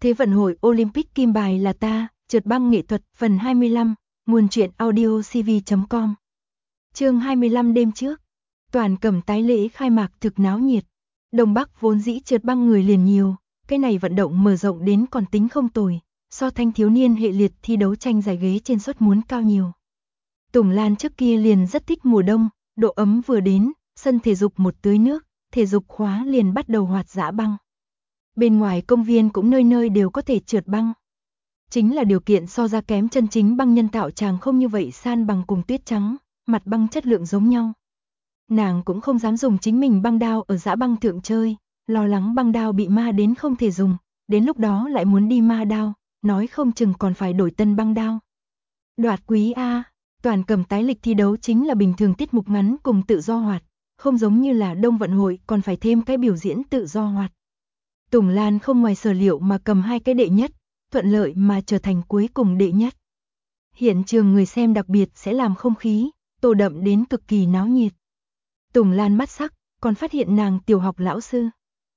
Thế vận hội Olympic kim bài là ta, trượt băng nghệ thuật phần 25, nguồn truyện audio cv.com. Chương 25 đêm trước, toàn Cẩm tái lễ khai mạc thực náo nhiệt. Đông Bắc vốn dĩ trượt băng người liền nhiều, cái này vận động mở rộng đến còn tính không tồi, so thanh thiếu niên hệ liệt thi đấu tranh giải ghế trên suất muốn cao nhiều. Tùng Lan trước kia liền rất thích mùa đông, độ ấm vừa đến, sân thể dục một tưới nước, thể dục khóa liền bắt đầu hoạt dã băng. Bên ngoài công viên cũng nơi nơi đều có thể trượt băng. Chính là điều kiện so ra kém chân chính băng nhân tạo chàng không như vậy san bằng cùng tuyết trắng, mặt băng chất lượng giống nhau. Nàng cũng không dám dùng chính mình băng đao ở dã băng thượng chơi, lo lắng băng đao bị ma đến không thể dùng, đến lúc đó lại muốn đi ma đao, nói không chừng còn phải đổi tân băng đao. Đoạt quý A, toàn Cẩm tái lịch thi đấu chính là bình thường tiết mục ngắn cùng tự do hoạt, không giống như là Đông vận hội còn phải thêm cái biểu diễn tự do hoạt. Tùng Lan không ngoài sở liệu mà cầm 2 cái đệ nhất, thuận lợi mà trở thành cuối cùng đệ nhất. Hiện trường người xem đặc biệt sẽ làm không khí tô đậm đến cực kỳ náo nhiệt. Tùng Lan mắt sắc, còn phát hiện nàng tiểu học lão sư.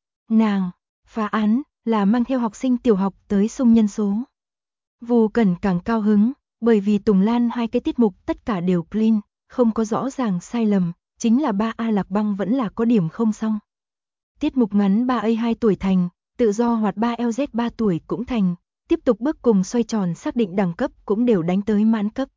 Nàng phá án là mang theo học sinh tiểu học tới xung nhân số. Vu Cẩn càng cao hứng, bởi vì Tùng Lan 2 cái tiết mục tất cả đều clean, không có rõ ràng sai lầm, chính là 3A Lạc Băng vẫn là có điểm không xong. Tiết mục ngắn 3A 2 tuổi thành, tự do hoạt 3LZ 3 tuổi cũng thành, tiếp tục bước cùng xoay tròn xác định đẳng cấp cũng đều đánh tới mãn cấp.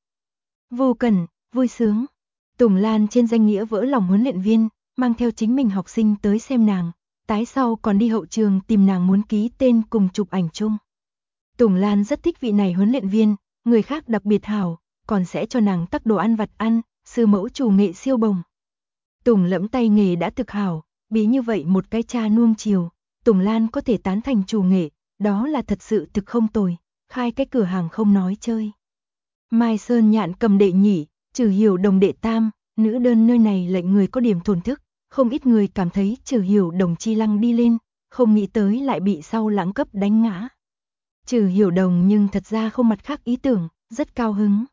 Vu Cẩn, vui sướng. Tùng Lan trên danh nghĩa vỡ lòng huấn luyện viên, mang theo chính mình học sinh tới xem nàng, tái sau còn đi hậu trường tìm nàng muốn ký tên cùng chụp ảnh chung. Tùng Lan rất thích vị này huấn luyện viên, người khác đặc biệt hảo, còn sẽ cho nàng tắc đồ ăn vặt ăn, sư mẫu chủ nghệ siêu bồng. Tùng Lẫm tay nghề đã thực hảo, bí như vậy một cái cha nuông chiều, Tùng Lan có thể tán thành chủ nghệ, đó là thật sự thực không tồi, khai cái cửa hàng không nói chơi. Mai Sơn Nhạn cầm đệ nhị, Trừ Hiểu Đồng đệ tam, nữ đơn nơi này lệnh người có điểm thổn thức, không ít người cảm thấy Trừ Hiểu Đồng chi lăng đi lên, không nghĩ tới lại bị sau lãng cấp đánh ngã. Trừ Hiểu Đồng nhưng thật ra không mặt khác ý tưởng, rất cao hứng.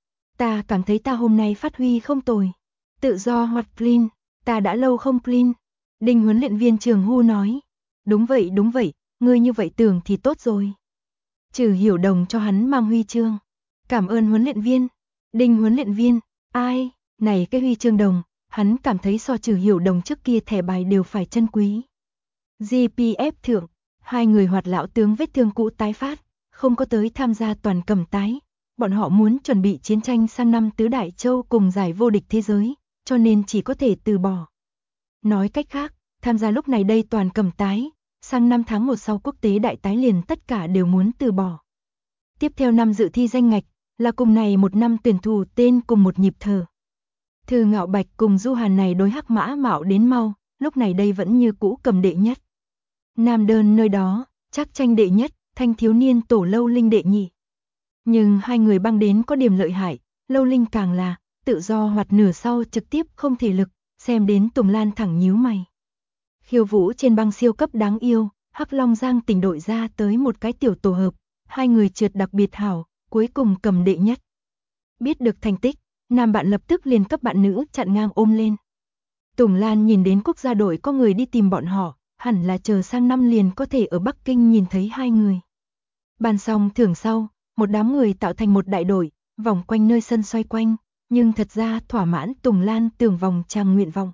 Ta cảm thấy ta hôm nay phát huy không tồi, tự do hoạt clean, ta đã lâu không clean. Đinh huấn luyện viên Trường Hu nói, đúng vậy, ngươi như vậy tưởng thì tốt rồi. Trừ Hiểu Đồng cho hắn mang huy chương. Cảm ơn huấn luyện viên. Đinh huấn luyện viên, ai, này cái huy chương đồng, hắn cảm thấy so Trừ Hiểu Đồng trước kia thẻ bài đều phải chân quý. GPF thượng, 2 người hoạt lão tướng vết thương cũ tái phát, không có tới tham gia toàn Cẩm tái. Bọn họ muốn chuẩn bị chiến tranh sang năm tứ đại châu cùng giải vô địch thế giới, cho nên chỉ có thể từ bỏ. Nói cách khác, tham gia lúc này đây toàn Cẩm tái, sang năm tháng 1 sau quốc tế đại tái liền tất cả đều muốn từ bỏ. Tiếp theo năm dự thi danh ngạch, là cùng này một năm tuyển thủ tên cùng một nhịp thở. Thư Ngạo Bạch cùng Du Hàn này đối hắc mã mạo đến mau, lúc này đây vẫn như cũ cầm đệ nhất. Nam đơn nơi đó, chắc tranh đệ nhất, thanh thiếu niên tổ Lâu Linh đệ nhị. Nhưng 2 người băng đến có điểm lợi hại, Lâu Linh càng là, tự do hoạt nửa sau trực tiếp không thể lực, xem đến Tùng Lan thẳng nhíu mày. Khiêu vũ trên băng siêu cấp đáng yêu, Hắc Long Giang tỉnh đội ra tới một cái tiểu tổ hợp, 2 người trượt đặc biệt hảo, cuối cùng cầm đệ nhất. Biết được thành tích, nam bạn lập tức liền cấp bạn nữ chặn ngang ôm lên. Tùng Lan nhìn đến quốc gia đội có người đi tìm bọn họ, hẳn là chờ sang năm liền có thể ở Bắc Kinh nhìn thấy 2 người. Bàn xong thưởng sau, một đám người tạo thành một đại đội, vòng quanh nơi sân xoay quanh, nhưng thật ra thỏa mãn Tùng Lan tưởng vòng trang nguyện vọng.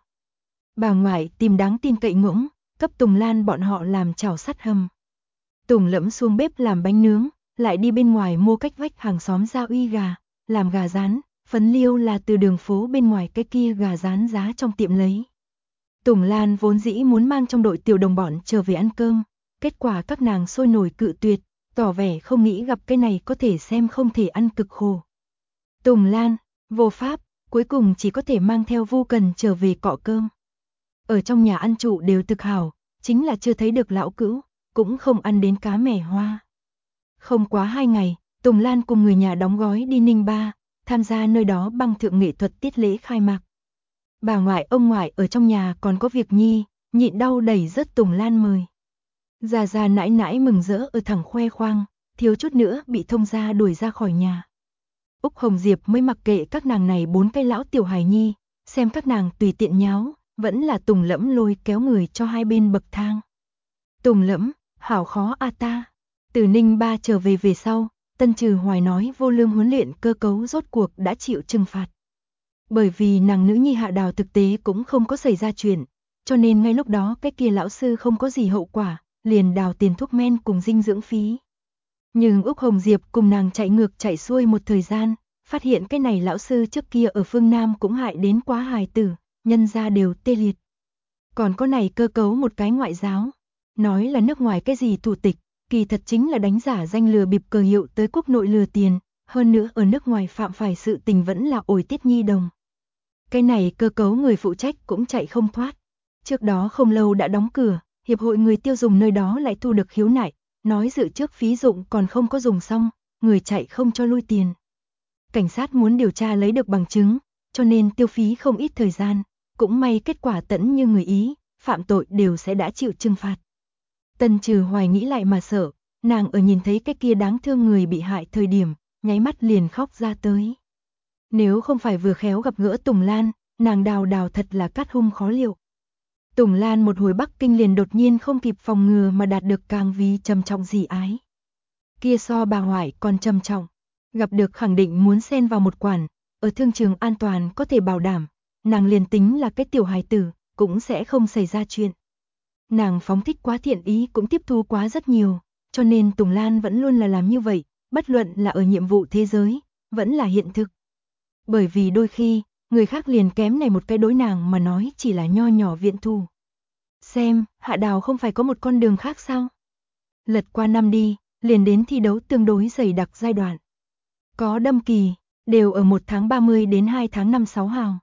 Bà ngoại tìm đáng tin cậy ngỗng, cấp Tùng Lan bọn họ làm chảo sắt hầm. Tùng Lẫm xuống bếp làm bánh nướng, lại đi bên ngoài mua cách vách hàng xóm ra uy gà, làm gà rán, phấn liêu là từ đường phố bên ngoài cái kia gà rán giá trong tiệm lấy. Tùng Lan vốn dĩ muốn mang trong đội tiểu đồng bọn trở về ăn cơm, kết quả các nàng sôi nổi cự tuyệt, tỏ vẻ không nghĩ gặp cái này có thể xem không thể ăn cực khổ. Tùng Lan, vô pháp, cuối cùng chỉ có thể mang theo Vu Cần trở về cọ cơm. Ở trong nhà ăn trụ đều thực hảo, chính là chưa thấy được lão cữu, cũng không ăn đến cá mẻ hoa. Không quá 2 ngày, Tùng Lan cùng người nhà đóng gói đi Ninh Ba, tham gia nơi đó băng thượng nghệ thuật tiết lễ khai mạc. Bà ngoại ông ngoại ở trong nhà còn có việc nhi, nhịn đau đẩy rất Tùng Lan mời. Già già nãi nãi mừng rỡ ở thẳng khoe khoang, thiếu chút nữa bị thông gia đuổi ra khỏi nhà. Úc Hồng Diệp mới mặc kệ các nàng này 4 cái lão tiểu hài nhi, xem các nàng tùy tiện nháo, vẫn là Tùng Lẫm lôi kéo người cho 2 bên bậc thang. Tùng Lẫm, hảo khó a ta. Từ Ninh Ba trở về sau, Tân Trừ Hoài nói vô lương huấn luyện cơ cấu rốt cuộc đã chịu trừng phạt. Bởi vì nàng nữ nhi Hạ Đào thực tế cũng không có xảy ra chuyện, cho nên ngay lúc đó cái kia lão sư không có gì hậu quả, liền đào tiền thuốc men cùng dinh dưỡng phí. Nhưng Úc Hồng Diệp cùng nàng chạy ngược chạy xuôi một thời gian, phát hiện cái này lão sư trước kia ở phương Nam cũng hại đến quá hài tử, nhân ra đều tê liệt. Còn có này cơ cấu một cái ngoại giáo, nói là nước ngoài cái gì thủ tịch, kỳ thật chính là đánh giả danh lừa bịp cờ hiệu tới quốc nội lừa tiền, hơn nữa ở nước ngoài phạm phải sự tình vẫn là ổi tiết nhi đồng. Cái này cơ cấu người phụ trách cũng chạy không thoát. Trước đó không lâu đã đóng cửa, hiệp hội người tiêu dùng nơi đó lại thu được khiếu nại, nói dự trước phí dụng còn không có dùng xong, người chạy không cho lui tiền. Cảnh sát muốn điều tra lấy được bằng chứng, cho nên tiêu phí không ít thời gian, cũng may kết quả tẫn như người Ý, phạm tội đều sẽ đã chịu trừng phạt. Tân Trừ Hoài nghĩ lại mà sợ, nàng ở nhìn thấy cái kia đáng thương người bị hại thời điểm, nháy mắt liền khóc ra tới. Nếu không phải vừa khéo gặp gỡ Tùng Lan, nàng Đào thật là cát hung khó liệu. Tùng Lan một hồi Bắc Kinh liền đột nhiên không kịp phòng ngừa mà đạt được càng vì trầm trọng dị ái. Kia so bà ngoại còn trầm trọng, gặp được khẳng định muốn xen vào một quản, ở thương trường an toàn có thể bảo đảm, nàng liền tính là cái tiểu hài tử, cũng sẽ không xảy ra chuyện. Nàng phóng thích quá thiện ý cũng tiếp thu quá rất nhiều, cho nên Tùng Lan vẫn luôn là làm như vậy, bất luận là ở nhiệm vụ thế giới, vẫn là hiện thực. Bởi vì đôi khi, người khác liền kém này một cái đối nàng mà nói chỉ là nho nhỏ viện thù. Xem, Hạ Đào không phải có một con đường khác sao? Lật qua năm đi, liền đến thi đấu tương đối dày đặc giai đoạn. Có đâm kỳ, đều ở 1 tháng 30 đến 2 tháng 5 6 hào.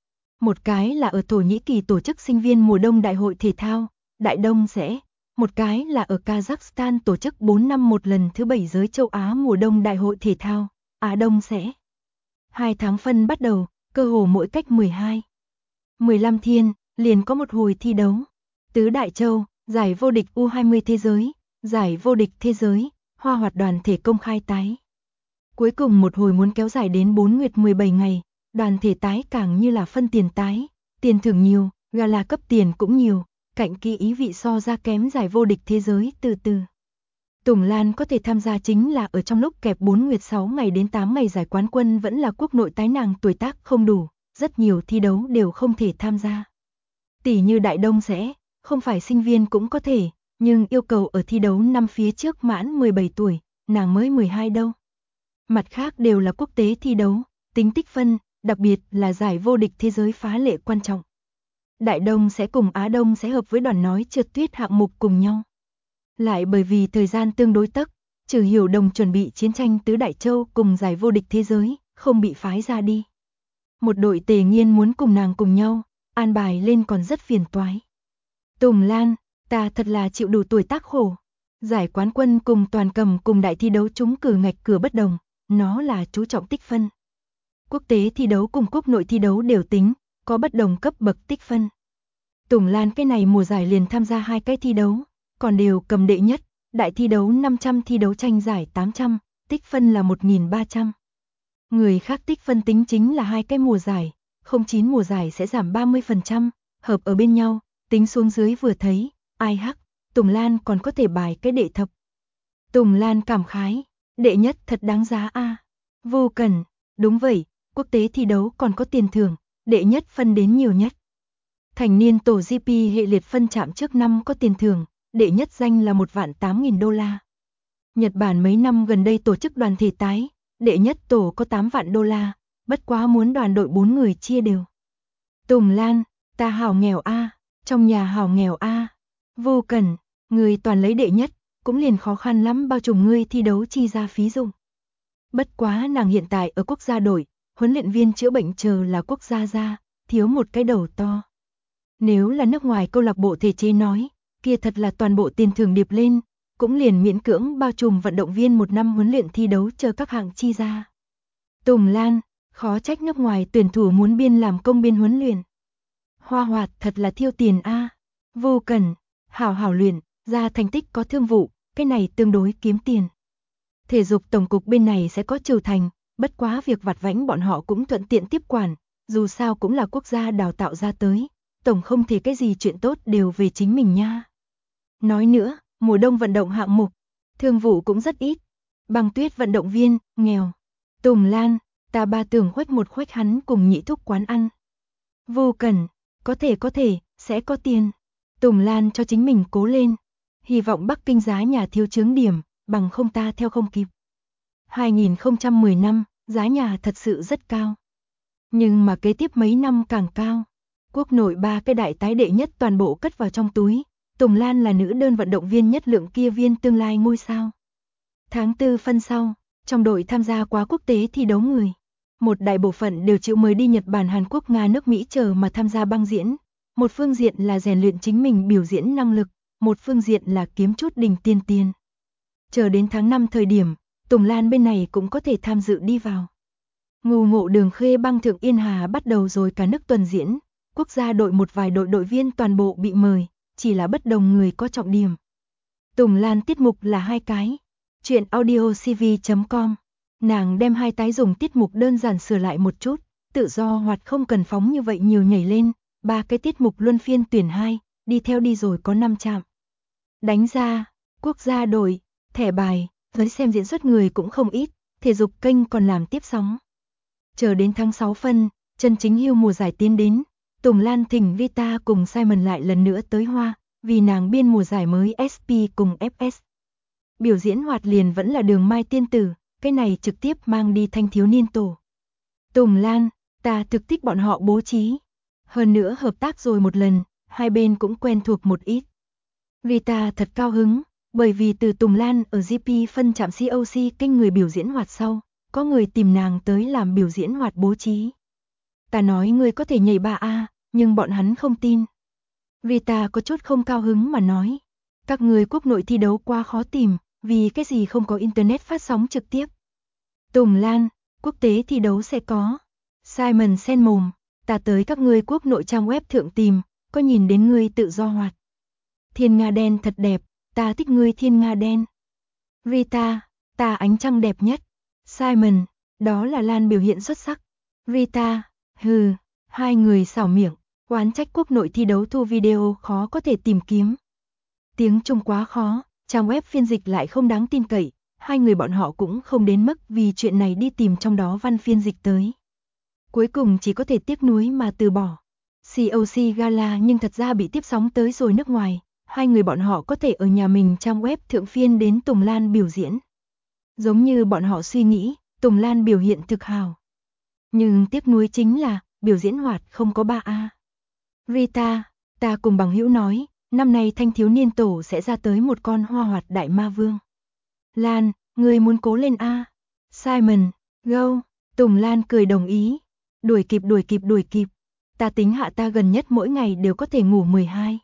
Một cái là ở Thổ Nhĩ Kỳ tổ chức sinh viên mùa đông đại hội thể thao, Đại Đông sẽ. Một cái là ở Kazakhstan tổ chức 4 năm một lần thứ 7 giới châu Á mùa đông đại hội thể thao, Á Đông sẽ. 2 tháng phân bắt đầu, cơ hồ mỗi cách 12, 15 thiên, liền có một hồi thi đấu. Tứ Đại Châu, giải vô địch U20 thế giới, giải vô địch thế giới, hoa hoạt đoàn thể công khai tái. Cuối cùng một hồi muốn kéo dài đến 4 nguyệt 17 ngày, đoàn thể tái càng như là phân tiền tái, tiền thưởng nhiều, gala cấp tiền cũng nhiều, cạnh kỹ ý vị so ra kém giải vô địch thế giới từ từ. Tùng Lan có thể tham gia chính là ở trong lúc kẹp 4 nguyệt 6 ngày đến 8 ngày giải quán quân vẫn là quốc nội tái nàng tuổi tác không đủ, rất nhiều thi đấu đều không thể tham gia. Tỷ như Đại Đông sẽ, không phải sinh viên cũng có thể, nhưng yêu cầu ở thi đấu năm phía trước mãn 17 tuổi, nàng mới 12 đâu. Mặt khác đều là quốc tế thi đấu, tính tích phân, đặc biệt là giải vô địch thế giới phá lệ quan trọng. Đại Đông sẽ cùng Á Đông sẽ hợp với đoàn nói trượt tuyết hạng mục cùng nhau. Lại bởi vì thời gian tương đối tấc, Trừ Hiểu Đồng chuẩn bị chiến tranh tứ Đại Châu cùng giải vô địch thế giới, không bị phái ra đi. Một đội Tề Nghiên muốn cùng nàng cùng nhau, an bài lên còn rất phiền toái. Tùng Lan, ta thật là chịu đủ tuổi tác khổ. Giải quán quân cùng toàn cầm cùng đại thi đấu trúng cử ngạch cửa bất đồng, nó là chú trọng tích phân. Quốc tế thi đấu cùng quốc nội thi đấu đều tính, có bất đồng cấp bậc tích phân. Tùng Lan cái này mùa giải liền tham gia 2 cái thi đấu, còn đều cầm đệ nhất, đại thi đấu 500 thi đấu tranh giải 800, tích phân là 1.300. Người khác tích phân tính chính là 2 cái mùa giải, 09 mùa giải sẽ giảm 30%, hợp ở bên nhau, tính xuống dưới vừa thấy, ai hắc, Tùng Lan còn có thể bài cái đệ thập. Tùng Lan cảm khái, đệ nhất thật đáng giá a. Vô Cần, đúng vậy, quốc tế thi đấu còn có tiền thưởng, đệ nhất phân đến nhiều nhất. Thành niên tổ GP hệ liệt phân chạm trước năm có tiền thưởng, đệ nhất danh là 1.800.000 đô la. Nhật Bản mấy năm gần đây tổ chức đoàn thể tái, đệ nhất tổ có 8 vạn đô la, bất quá muốn đoàn đội 4 người chia đều. Tùng Lan, ta hảo nghèo a, trong nhà hảo nghèo a. Vô Cần, người toàn lấy đệ nhất, cũng liền khó khăn lắm bao trùm ngươi thi đấu chi ra phí dụng. Bất quá nàng hiện tại ở quốc gia đội, huấn luyện viên chữa bệnh chờ là quốc gia ra, thiếu một cái đầu to. Nếu là nước ngoài câu lạc bộ thể chế nói, kia thật là toàn bộ tiền thưởng điệp lên, cũng liền miễn cưỡng bao trùm vận động viên 1 năm huấn luyện thi đấu chờ các hạng chi ra. Tùng Lan, khó trách nước ngoài tuyển thủ muốn biên làm công biên huấn luyện. Hoa Hoạt thật là thiêu tiền a. Vô Cần, hảo luyện, ra thành tích có thương vụ, cái này tương đối kiếm tiền. Thể dục tổng cục bên này sẽ có trừ thành, bất quá việc vặt vãnh bọn họ cũng thuận tiện tiếp quản, dù sao cũng là quốc gia đào tạo ra tới, tổng không thể cái gì chuyện tốt đều về chính mình nha. Nói nữa, mùa đông vận động hạng mục, Thương vụ cũng rất ít. Băng Tuyết vận động viên, nghèo. Tùng Lan, ta ba tưởng khoách hắn cùng Nhị Thúc quán ăn. Vô Cẩn, có thể, sẽ có tiền. Tùng Lan cho chính mình cố lên. Hy vọng Bắc Kinh giá nhà thiếu chướng điểm, bằng không ta theo không kịp. 2010 năm, giá nhà thật sự rất cao. Nhưng mà kế tiếp mấy năm càng cao. Quốc nội 3 cái đại tái đệ nhất toàn bộ cất vào trong túi. Tùng Lan là nữ đơn vận động viên nhất lượng kia viên tương lai ngôi sao. Tháng 4 phân sau, trong đội tham gia quá quốc tế thi đấu người. Một đại bộ phận đều chịu mời đi Nhật Bản, Hàn Quốc, Nga, nước Mỹ chờ mà tham gia băng diễn. Một phương diện là rèn luyện chính mình biểu diễn năng lực, một phương diện là kiếm chút đỉnh tiền. Chờ đến tháng 5 thời điểm, Tùng Lan bên này cũng có thể tham dự đi vào. Ngô Ngộ Đường Khê băng Thượng Yên Hà bắt đầu rồi cả nước tuần diễn, quốc gia đội một vài đội viên toàn bộ bị mời, chỉ là bất đồng người có trọng điểm. Tùng Lan tiết mục là 2 cái. Chuyện audiocv.com. Nàng đem 2 tái dùng tiết mục đơn giản sửa lại một chút, tự do hoạt không cần phóng như vậy nhiều nhảy lên, 3 cái tiết mục luân phiên tuyển 2, đi theo đi rồi có 5 trạm. Đánh ra, quốc gia đội, thẻ bài, với xem diễn xuất người cũng không ít, thể dục kênh còn làm tiếp sóng. Chờ đến tháng 6 phân, chân chính hưu mùa giải tiến đến, Tùng Lan thỉnh Rita cùng Simon lại lần nữa tới Hoa, vì nàng biên mùa giải mới SP cùng FS. Biểu diễn hoạt liền vẫn là Đường Mai Tiên Tử, cái này trực tiếp mang đi thanh thiếu niên tổ. Tùng Lan, ta thực thích bọn họ bố trí. Hơn nữa hợp tác rồi một lần, hai bên cũng quen thuộc một ít. Rita thật cao hứng, bởi vì từ Tùng Lan ở GP phân trạm COC kênh người biểu diễn hoạt sau, có người tìm nàng tới làm biểu diễn hoạt bố trí. Ta nói ngươi có thể nhảy 3A, nhưng bọn hắn không tin. Rita có chút không cao hứng mà nói, các người quốc nội thi đấu quá khó tìm, vì cái gì không có internet phát sóng trực tiếp. Tùng Lan, quốc tế thi đấu sẽ có. Simon sen mồm, ta tới các ngươi quốc nội trang web thượng tìm, có nhìn đến ngươi tự do hoạt. Thiên nga đen thật đẹp, ta thích ngươi thiên nga đen. Rita, ta ánh trăng đẹp nhất. Simon, đó là Lan biểu hiện xuất sắc. Rita, hừ, hai người xảo miệng, oán trách quốc nội thi đấu thu video khó có thể tìm kiếm. Tiếng Trung quá khó, trang web phiên dịch lại không đáng tin cậy, hai người bọn họ cũng không đến mức vì chuyện này đi tìm trong đó văn phiên dịch tới. Cuối cùng chỉ có thể tiếc nuối mà từ bỏ. COC Gala nhưng thật ra bị tiếp sóng tới rồi nước ngoài, hai người bọn họ có thể ở nhà mình trang web thượng phiên đến Tùng Lan biểu diễn. Giống như bọn họ suy nghĩ, Tùng Lan biểu hiện thực hào. Nhưng tiếc nuối chính là, biểu diễn hoạt không có 3A. Rita, ta cùng bằng hữu nói, năm nay thanh thiếu niên tổ sẽ ra tới một con hoa hoạt đại ma vương. Lan, người muốn cố lên A. Simon, go. Tùng Lan cười đồng ý. Đuổi kịp. Ta tính hạ ta gần nhất mỗi ngày đều có thể ngủ 12.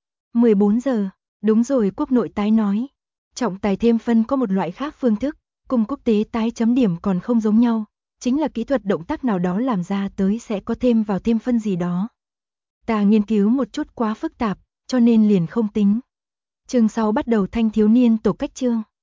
14 giờ, đúng rồi quốc nội tái nói. Trọng tài thêm phân có một loại khác phương thức, cùng quốc tế tái chấm điểm còn không giống nhau, chính là kỹ thuật động tác nào đó làm ra tới sẽ có thêm vào thêm phân gì đó. Ta nghiên cứu một chút quá phức tạp, cho nên liền không tính. Chương 6 bắt đầu thanh thiếu niên tổ cách chương.